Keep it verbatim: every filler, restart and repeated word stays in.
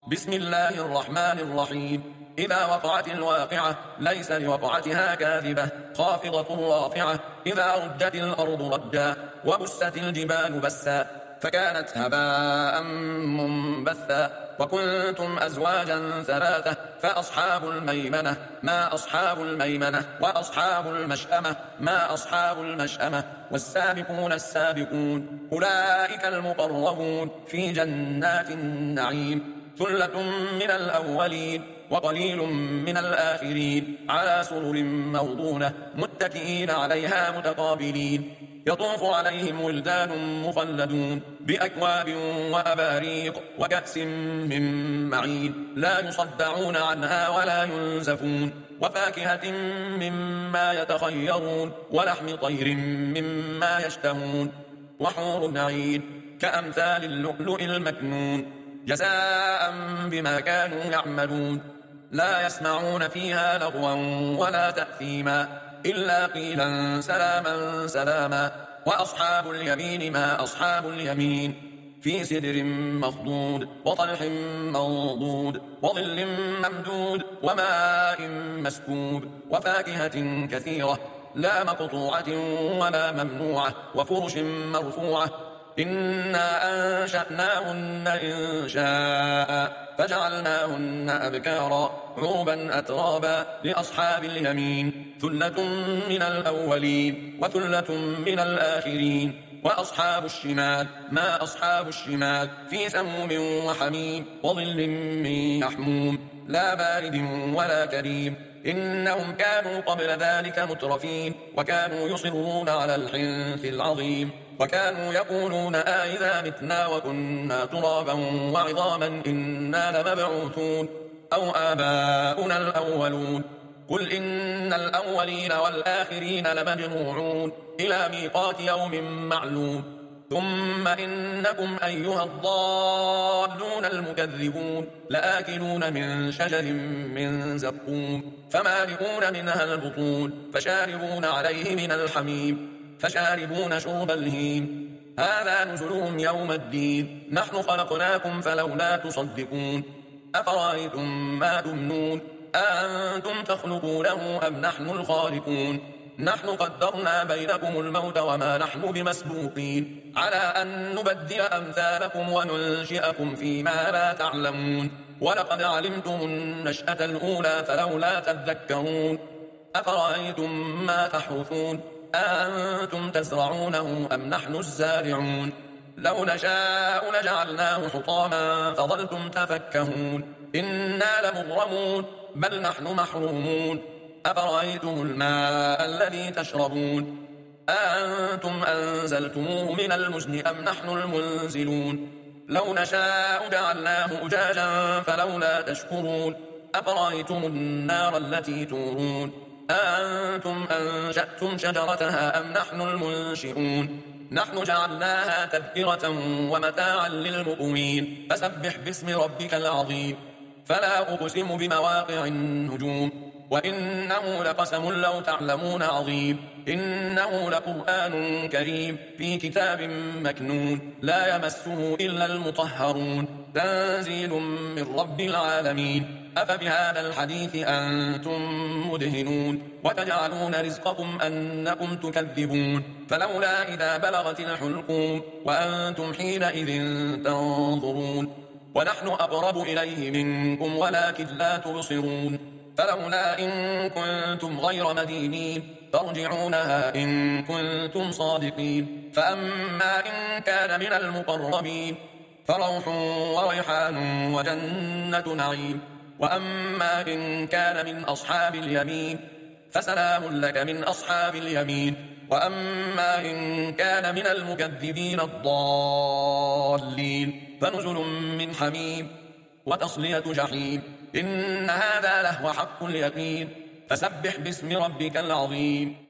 بسم الله الرحمن الرحيم. إذا وقعت الواقعة ليس لوقعتها كاذبة خافضة رافعة. إذا رجت الأرض رجا وبست الجبال بسا فكانت هباء منبثا وكنتم أزواجا ثلاثة فأصحاب الميمنة ما أصحاب الميمنة وأصحاب المشأمة ما أصحاب المشأمة والسابقون السابقون أولئك المقربون في جنات النعيم ثلة من الأولين وقليل من الآخرين على سرر موضونة متكئين عليها متقابلين يطوف عليهم ولدان مخلدون بأكواب وأباريق وكأس من معين لا يصدعون عنها ولا ينزفون وفاكهة مما يتخيرون ولحم طير مما يشتهون وحور عين كأمثال اللؤلؤ المكنون جزاء بما كانوا يعملون لا يسمعون فيها لغوا ولا تأثيما إلا قيلا سلاما سلاما وأصحاب اليمين ما أصحاب اليمين في سدر مخضود وطلح منضود وظل ممدود وماء مسكوب وفاكهة كثيرة لا مقطوعة ولا ممنوعة وفرش مرفوعة إنا أنشأناهن إنشاء فجعلناهن أبكارا عربا أترابا لأصحاب اليمين ثلة من الأولين وثلة من الآخرين وأصحاب الشمال ما أصحاب الشمال في سموم وحميم وظل من يحموم لا بارد ولا كريم إنهم كانوا قبل ذلك مترفين وكانوا يصرون على الحنث العظيم وكانوا يقولون آئذا متنا وكنا ترابا وعظاما إنا لمبعوثون أو آباؤنا الأولون قل إن الأولين والآخرين لمجموعون إلى ميقات يوم معلوم ثم إنكم أيها الضالون المكذبون لآكلون من شجر من زقوم فمالئون منها البطون فشاربون عليه من الحميم فشاربون شرب الهيم هذا نزلهم يوم الدين نحن خلقناكم فلولا تصدقون أفرأيتم ما تمنون أأنتم تخلقونه أم نحن الخالقون نحن قدرنا بينكم الموت وما نحن بمسبوقين على أن نبدل أمثالكم وننشئكم فيما لا تعلمون ولقد علمتم النشأة الأولى فلولا تذكرون أفرأيتم ما تحرثون أأنتم تزرعونه أم نحن الزارعون لو نشاء لجعلناه حطاما فظلتم تفكهون إنا لمغرمون بل نحن محرومون أفرأيتم الماء الذي تشربون أأنتم أنزلتموه من المزن أم نحن المنزلون لو نشاء جعلناه أجاجا فلولا تشكرون أفرأيتم النار التي تورون أأنتم أنشأتم شجرتها أم نحن المنشئون نحن جعلناها تذكرة ومتاعا للمقوين فسبح باسم ربك العظيم فلا أقسم بمواقع النجوم وإنه لقسم لو تعلمون عظيم إنه لقرآن كريم في كتاب مكنون لا يمسه إلا المطهرون تنزيل من رب العالمين أفبهذا الحديث أنتم مدهنون وتجعلون رزقكم أنكم تكذبون فلولا إذا بلغت الحلقوم وأنتم حينئذ تنظرون ونحن أقرب إليه منكم ولكن لا تبصرون فلولا إن كنتم غير مدينين ترجعونها إن كنتم صادقين فأما إن كان من المقربين فروح وريحان وجنة نعيم وأما إن كان من أصحاب اليمين فسلام لك من أصحاب اليمين وأما إن كان من المكذبين الضالين فنزل من حميم وتصلية جحيم إن هذا لهو حق اليقين فسبح باسم ربك العظيم.